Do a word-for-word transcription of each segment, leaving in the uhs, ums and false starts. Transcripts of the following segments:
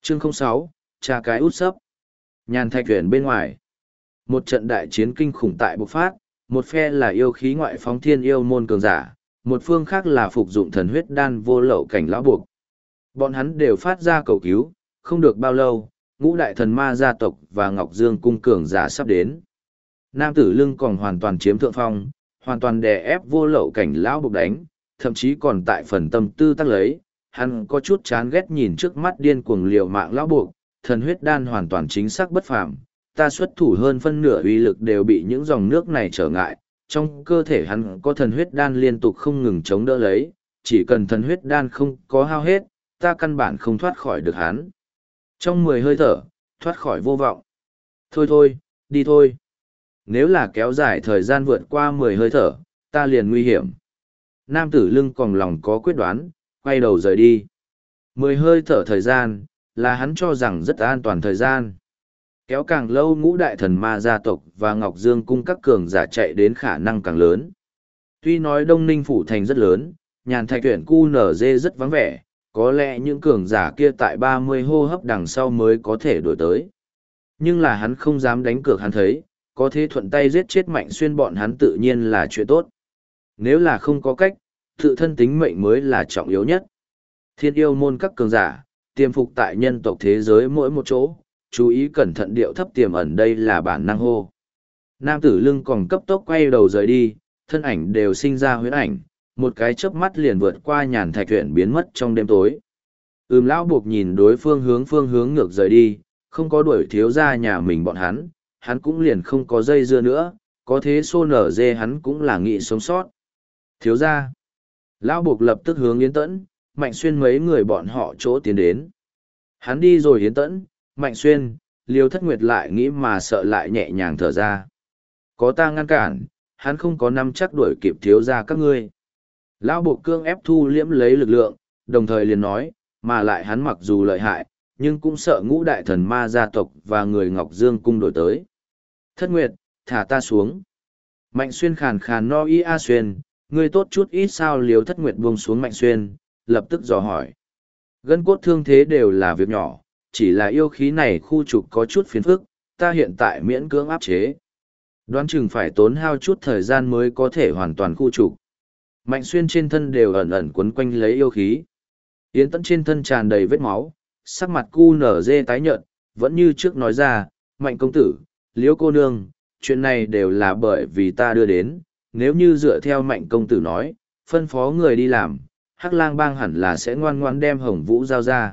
Chương không sáu, cha cái út sấp. Nhàn thạch tuyển bên ngoài. Một trận đại chiến kinh khủng tại bộc phát, một phe là yêu khí ngoại phóng thiên yêu môn cường giả, một phương khác là phục dụng thần huyết đan vô lậu cảnh lão buộc. Bọn hắn đều phát ra cầu cứu, không được bao lâu, ngũ đại thần ma gia tộc và Ngọc Dương cung cường giả sắp đến. Nam tử lưng còn hoàn toàn chiếm thượng phong, hoàn toàn đè ép vô lậu cảnh lão buộc đánh, thậm chí còn tại phần tâm tư tác lấy, hắn có chút chán ghét nhìn trước mắt điên cuồng liều mạng lão buộc, thần huyết đan hoàn toàn chính xác bất phàm, ta xuất thủ hơn phân nửa uy lực đều bị những dòng nước này trở ngại, trong cơ thể hắn có thần huyết đan liên tục không ngừng chống đỡ lấy, chỉ cần thần huyết đan không có hao hết, ta căn bản không thoát khỏi được hắn. Trong mười hơi thở, thoát khỏi vô vọng. Thôi thôi, đi thôi. Nếu là kéo dài thời gian vượt qua mười hơi thở, ta liền nguy hiểm. Nam tử lưng còn lòng có quyết đoán, quay đầu rời đi. Mười hơi thở thời gian, là hắn cho rằng rất an toàn thời gian. Kéo càng lâu ngũ đại thần ma gia tộc và Ngọc Dương cung các cường giả chạy đến khả năng càng lớn. Tuy nói Đông Ninh Phủ Thành rất lớn, nhàn thạch tuyển cu nở dê rất vắng vẻ, có lẽ những cường giả kia tại ba mươi hô hấp đằng sau mới có thể đổi tới. Nhưng là hắn không dám đánh cược, hắn thấy, có thế thuận tay giết chết Mạnh Xuyên bọn hắn tự nhiên là chuyện tốt. Nếu là không có cách, tự thân tính mệnh mới là trọng yếu nhất. Thiên yêu môn các cường giả, tiềm phục tại nhân tộc thế giới mỗi một chỗ, chú ý cẩn thận điệu thấp tiềm ẩn đây là bản năng hô. Nam tử lưng còn cấp tốc quay đầu rời đi, thân ảnh đều sinh ra huyễn ảnh, một cái chớp mắt liền vượt qua nhàn thạch tuyển biến mất trong đêm tối. Ừm lão buộc nhìn đối phương hướng phương hướng ngược rời đi, không có đuổi thiếu ra nhà mình bọn hắn, hắn cũng liền không có dây dưa nữa, có thế xô nở dê hắn cũng là nghị sống sót. Thiếu ra, lão buộc lập tức hướng Yến Tẫn, Mạnh Xuyên mấy người bọn họ chỗ tiến đến. Hắn đi rồi Yến Tẫn, Mạnh Xuyên, Liêu Thất Nguyệt lại nghĩ mà sợ lại nhẹ nhàng thở ra. Có ta ngăn cản, hắn không có năm chắc đuổi kịp thiếu ra các ngươi. Lão bộ cương ép thu liễm lấy lực lượng, đồng thời liền nói, mà lại hắn mặc dù lợi hại, nhưng cũng sợ ngũ đại thần ma gia tộc và người Ngọc Dương cung đổi tới. Thất Nguyệt, thả ta xuống. Mạnh Xuyên khàn khàn no y a Xuyên, ngươi tốt chút ít sao? Liêu Thất Nguyệt buông xuống Mạnh Xuyên, lập tức dò hỏi. Gân cốt thương thế đều là việc nhỏ, chỉ là yêu khí này khu trục có chút phiền phức, ta hiện tại miễn cưỡng áp chế. Đoán chừng phải tốn hao chút thời gian mới có thể hoàn toàn khu trục. Mạnh Xuyên trên thân đều ẩn ẩn quấn quanh lấy yêu khí. Yến Tẫn trên thân tràn đầy vết máu, sắc mặt cu nở dê tái nhợt, vẫn như trước nói ra, Mạnh công tử, Liễu cô nương, chuyện này đều là bởi vì ta đưa đến, nếu như dựa theo Mạnh công tử nói, phân phó người đi làm, Hắc Lang bang hẳn là sẽ ngoan ngoãn đem Hồng Vũ giao ra.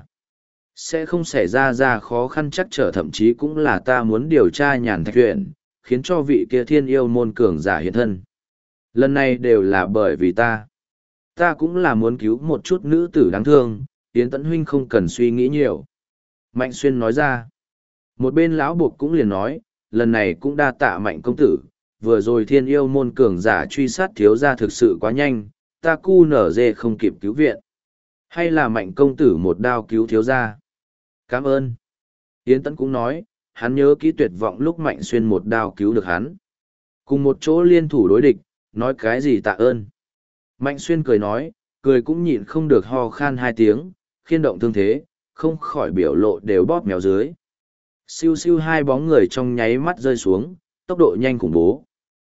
Sẽ không xảy ra ra khó khăn chắc trở, thậm chí cũng là ta muốn điều tra nhàn thạch tuyển, khiến cho vị kia thiên yêu môn cường giả hiện thân. Lần này đều là bởi vì ta. Ta cũng là muốn cứu một chút nữ tử đáng thương, Yến Tẫn huynh không cần suy nghĩ nhiều. Mạnh Xuyên nói ra. Một bên lão buộc cũng liền nói, lần này cũng đa tạ Mạnh công tử, vừa rồi thiên yêu môn cường giả truy sát thiếu gia thực sự quá nhanh, ta cu nở dê không kịp cứu viện. Hay là Mạnh công tử một đao cứu thiếu gia? Cảm ơn. Yến Tẫn cũng nói, hắn nhớ kỹ tuyệt vọng lúc Mạnh Xuyên một đao cứu được hắn. Cùng một chỗ liên thủ đối địch, nói cái gì tạ ơn. Mạnh Xuyên cười nói, cười cũng nhịn không được ho khan hai tiếng, khiên động thương thế, không khỏi biểu lộ đều bóp mèo dưới. Siêu siêu hai bóng người trong nháy mắt rơi xuống, tốc độ nhanh khủng bố.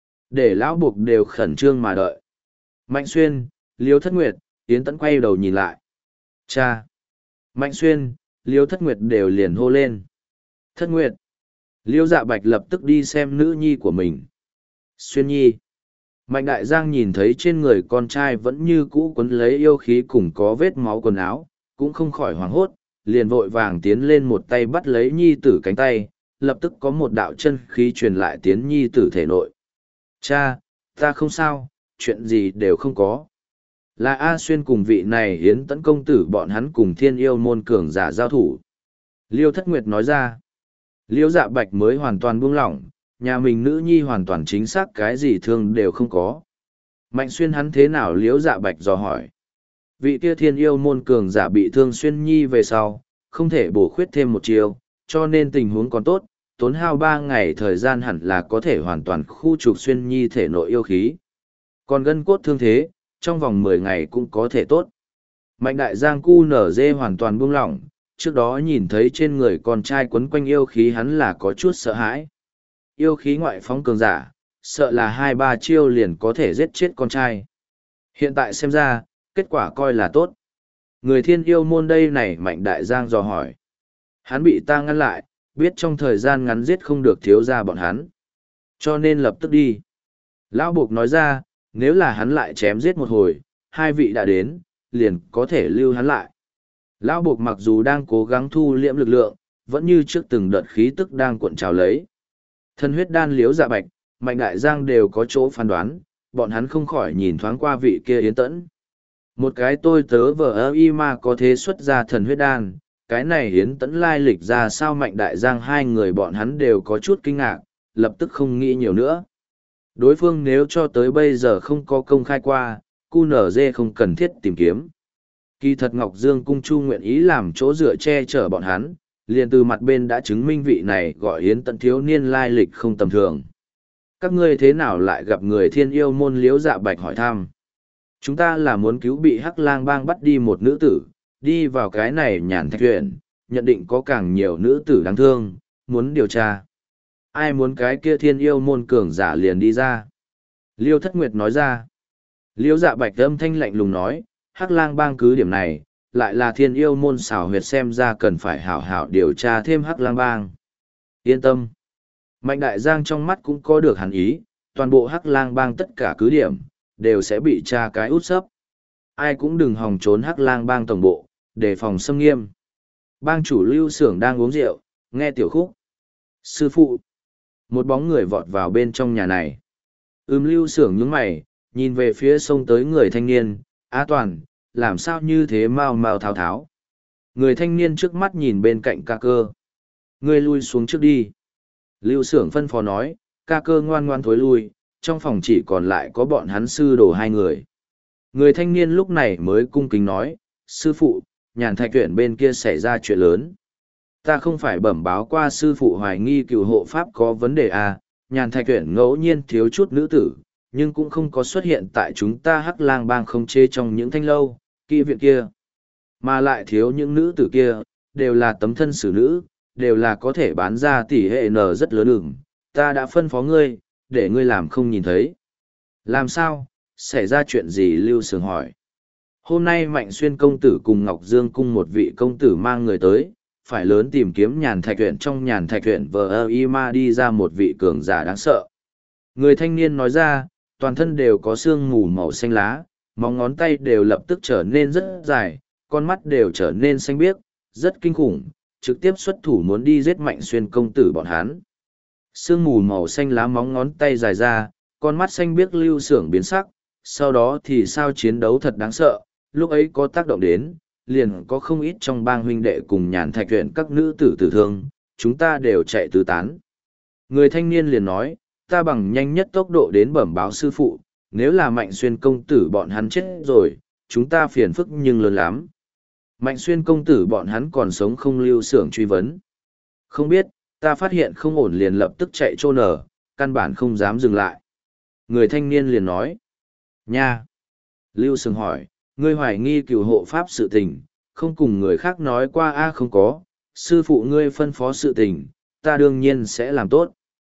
Để lão buộc đều khẩn trương mà đợi. Mạnh Xuyên, Liêu Thất Nguyệt, Yến Tẫn quay đầu nhìn lại. Cha! Mạnh Xuyên, Liêu Thất Nguyệt đều liền hô lên. Thất Nguyệt! Liêu Dạ Bạch lập tức đi xem nữ nhi của mình. Xuyên nhi! Mạnh Đại Giang nhìn thấy trên người con trai vẫn như cũ quấn lấy yêu khí cùng có vết máu quần áo, cũng không khỏi hoảng hốt, liền vội vàng tiến lên một tay bắt lấy nhi tử cánh tay, lập tức có một đạo chân khí truyền lại tiến nhi tử thể nội. Cha, ta không sao, chuyện gì đều không có. Là A Xuyên cùng vị này Yến Tẫn công tử bọn hắn cùng thiên yêu môn cường giả giao thủ. Liêu Thất Nguyệt nói ra. Liêu Dạ Bạch mới hoàn toàn buông lỏng, nhà mình nữ nhi hoàn toàn chính xác cái gì thương đều không có. Mạnh Xuyên hắn thế nào? Liêu Dạ Bạch dò hỏi. Vị kia thiên yêu môn cường giả bị thương Xuyên nhi về sau, không thể bổ khuyết thêm một chiều, cho nên tình huống còn tốt, tốn hao ba ngày thời gian hẳn là có thể hoàn toàn khu trục Xuyên nhi thể nội yêu khí. Còn gân cốt thương thế, trong vòng mười ngày cũng có thể tốt. Mạnh Đại Giang cu nở dê hoàn toàn buông lỏng, trước đó nhìn thấy trên người con trai quấn quanh yêu khí hắn là có chút sợ hãi. Yêu khí ngoại phóng cường giả, sợ là hai ba chiêu liền có thể giết chết con trai. Hiện tại xem ra, kết quả coi là tốt. Người thiên yêu môn đây này Mạnh Đại Giang dò hỏi. Hắn bị ta ngăn lại, biết trong thời gian ngắn giết không được thiếu gia bọn hắn. Cho nên lập tức đi. Lão Buộc nói ra, nếu là hắn lại chém giết một hồi, hai vị đã đến, liền có thể lưu hắn lại. Lão Buộc mặc dù đang cố gắng thu liễm lực lượng, vẫn như trước từng đợt khí tức đang cuộn trào lấy. Thân huyết đan liếu dạ bạch, Mạnh Đại Giang đều có chỗ phán đoán, bọn hắn không khỏi nhìn thoáng qua vị kia Yến Tẫn. Một cái tôi tớ vờ ơ y mà có thế xuất ra thần huyết đan, cái này Yến Tẫn lai lịch ra sao Mạnh Đại Giang hai người bọn hắn đều có chút kinh ngạc, lập tức không nghĩ nhiều nữa. Đối phương nếu cho tới bây giờ không có công khai qua, cu nở dê không cần thiết tìm kiếm. Kỳ thật Ngọc Dương Cung Chu nguyện ý làm chỗ dựa che chở bọn hắn, liền từ mặt bên đã chứng minh vị này gọi Yến Tẫn thiếu niên lai lịch không tầm thường. Các ngươi thế nào lại gặp người thiên yêu môn liếu dạ bạch hỏi thăm? Chúng ta là muốn cứu bị Hắc Lang bang bắt đi một nữ tử, đi vào cái này nhàn thạch huyện, nhận định có càng nhiều nữ tử đáng thương, muốn điều tra. Ai muốn cái kia thiên yêu môn cường giả liền đi ra. Liêu Thất Nguyệt nói ra. Liêu dạ bạch âm thanh lạnh lùng nói, Hắc Lang bang cứ điểm này, lại là thiên yêu môn xảo huyệt xem ra cần phải hảo hảo điều tra thêm Hắc Lang bang. Yên tâm. Mạnh Đại Giang trong mắt cũng có được hẳn ý, toàn bộ Hắc Lang bang tất cả cứ điểm, đều sẽ bị tra cái út sấp. Ai cũng đừng hòng trốn Hắc Lang bang tổng bộ, đề phòng xâm nghiêm. Bang chủ Lưu Xưởng đang uống rượu, nghe tiểu khúc. Sư phụ. Một bóng người vọt vào bên trong nhà này. Ừm Lưu Xưởng nhướng mày, nhìn về phía sông tới người thanh niên, Á Toàn, làm sao như thế mau mau tháo tháo. Người thanh niên trước mắt nhìn bên cạnh ca cơ. Ngươi lui xuống trước đi. Lưu Xưởng phân phó nói, ca cơ ngoan ngoan thối lui, trong phòng chỉ còn lại có bọn hắn sư đồ hai người. Người thanh niên lúc này mới cung kính nói, sư phụ, nhàn thạch tuyển bên kia xảy ra chuyện lớn. Ta không phải bẩm báo qua sư phụ hoài nghi cựu hộ pháp có vấn đề à, nhàn thạch tuyển ngẫu nhiên thiếu chút nữ tử, nhưng cũng không có xuất hiện tại chúng ta Hắc Lang bang không chê trong những thanh lâu, kỹ viện kia. Mà lại thiếu những nữ tử kia, đều là tấm thân xử nữ, đều là có thể bán ra tỷ hệ n rất lớn ửng. Ta đã phân phó ngươi, để ngươi làm không nhìn thấy. Làm sao? Xảy ra chuyện gì? Lưu Sướng hỏi. Hôm nay Mạnh Xuyên công tử cùng Ngọc Dương cung một vị công tử mang người tới, phải lớn tìm kiếm nhàn thạch huyện trong nhàn thạch huyện vờ ơ y ma đi ra một vị cường giả đáng sợ. Người thanh niên nói ra, toàn thân đều có sương mù màu xanh lá, móng ngón tay đều lập tức trở nên rất dài, con mắt đều trở nên xanh biếc, rất kinh khủng, trực tiếp xuất thủ muốn đi giết Mạnh Xuyên công tử bọn hắn. Sương mù màu xanh lá móng ngón tay dài ra, con mắt xanh biếc Lưu Xưởng biến sắc, sau đó thì sao chiến đấu thật đáng sợ, lúc ấy có tác động đến, liền có không ít trong bang huynh đệ cùng nhàn thạch huyện các nữ tử tử thương, chúng ta đều chạy tứ tán. Người thanh niên liền nói, ta bằng nhanh nhất tốc độ đến bẩm báo sư phụ, nếu là Mạnh Xuyên công tử bọn hắn chết rồi, chúng ta phiền phức nhưng lớn lắm. Mạnh Xuyên công tử bọn hắn còn sống không? Lưu Xưởng truy vấn. Không biết, ta phát hiện không ổn liền lập tức chạy trô nở, căn bản không dám dừng lại. Người thanh niên liền nói. Nha! Lưu Xưởng hỏi, ngươi hoài nghi cửu hộ pháp sự tình, không cùng người khác nói qua a? Không có, sư phụ ngươi phân phó sự tình, ta đương nhiên sẽ làm tốt.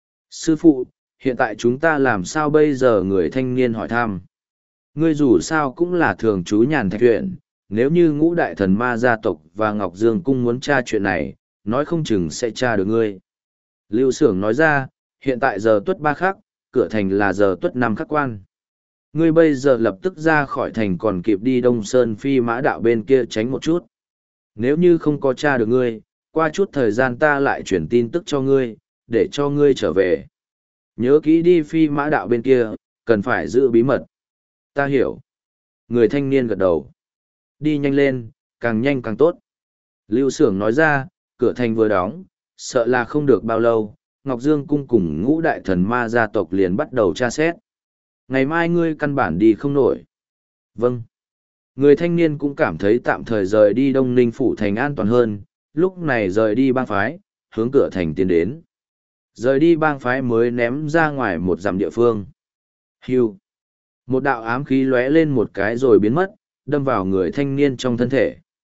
Sư phụ, hiện tại chúng ta làm sao bây giờ? Người thanh niên hỏi thăm. Ngươi dù sao cũng là thường trú nhàn thạch huyện, nếu như ngũ đại thần ma gia tộc và Ngọc Dương cung muốn tra chuyện này, nói không chừng sẽ tra được ngươi. Lưu Xưởng nói ra, hiện tại giờ tuất ba khắc, cửa thành là giờ tuất năm khắc quan. Ngươi bây giờ lập tức ra khỏi thành còn kịp đi Đông Sơn Phi Mã đạo bên kia tránh một chút. Nếu như không có tra được ngươi, qua chút thời gian ta lại chuyển tin tức cho ngươi, để cho ngươi trở về. Nhớ kỹ đi Phi Mã đạo bên kia, cần phải giữ bí mật. Ta hiểu. Người thanh niên gật đầu. Đi nhanh lên, càng nhanh càng tốt. Lưu Xưởng nói ra, cửa thành vừa đóng, sợ là không được bao lâu, Ngọc Dương cung cùng ngũ đại thần ma gia tộc liền bắt đầu tra xét. Ngày mai ngươi căn bản đi không nổi. Vâng. Người thanh niên cũng cảm thấy tạm thời rời đi Đông Ninh phủ thành an toàn hơn, lúc này rời đi bang phái, hướng cửa thành tiến đến. Rời đi bang phái mới ném ra ngoài một dặm địa phương. Hưu. Một đạo ám khí lóe lên một cái rồi biến mất, đâm vào người thanh niên trong thân thể.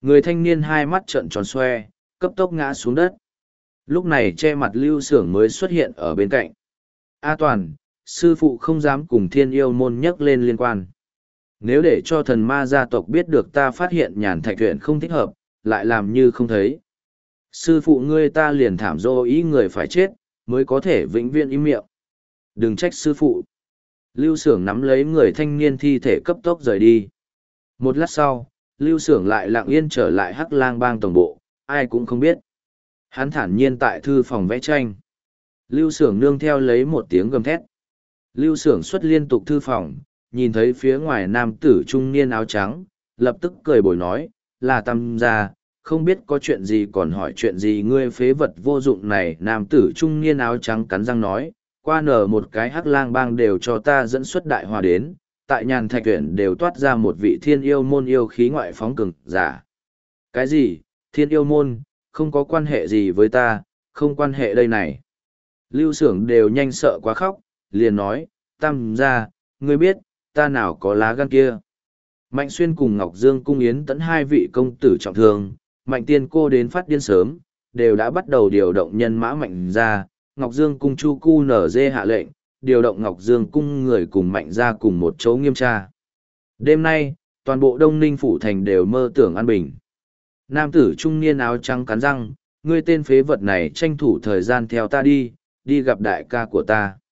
Người thanh niên hai mắt trợn tròn xoe, cấp tốc ngã xuống đất. Lúc này che mặt Lưu Xưởng mới xuất hiện ở bên cạnh. A Toàn, sư phụ không dám cùng thiên yêu môn nhắc lên liên quan. Nếu để cho thần ma gia tộc biết được ta phát hiện nhàn thạch huyện không thích hợp, lại làm như không thấy. Sư phụ ngươi ta liền thảm dô ý người phải chết, mới có thể vĩnh viễn im miệng. Đừng trách sư phụ. Lưu Xưởng nắm lấy người thanh niên thi thể cấp tốc rời đi. Một lát sau, Lưu Xưởng lại lặng yên trở lại Hắc Lang Bang tổng bộ, ai cũng không biết. Hắn thản nhiên tại thư phòng vẽ tranh. Lưu Xưởng nương theo lấy một tiếng gầm thét. Lưu Xưởng xuất liên tục thư phòng, nhìn thấy phía ngoài nam tử trung niên áo trắng, lập tức cười bồi nói, là Tam gia, không biết có chuyện gì còn hỏi chuyện gì ngươi phế vật vô dụng này. Nam tử trung niên áo trắng cắn răng nói, qua nở một cái Hắc Lang Bang đều cho ta dẫn xuất đại hòa đến, tại nhàn thạch tuyển đều toát ra một vị thiên yêu môn yêu khí ngoại phóng cường giả. Cái gì, thiên yêu môn, không có quan hệ gì với ta, không quan hệ đây này. Lưu Xưởng đều nhanh sợ quá khóc, liền nói, Tam gia, ngươi biết, ta nào có lá gan kia. Mạnh Xuyên cùng Ngọc Dương cung yến tẫn hai vị công tử trọng thương, Mạnh Tiên cô đến phát điên sớm, đều đã bắt đầu điều động nhân mã Mạnh ra, Ngọc Dương cung Chu Cu nở dê hạ lệnh, điều động Ngọc Dương cung người cùng Mạnh ra cùng một chỗ nghiêm tra. Đêm nay, toàn bộ Đông Ninh Phủ Thành đều mơ tưởng an bình. Nam tử trung niên áo trắng cắn răng, ngươi tên phế vật này tranh thủ thời gian theo ta đi, đi gặp đại ca của ta.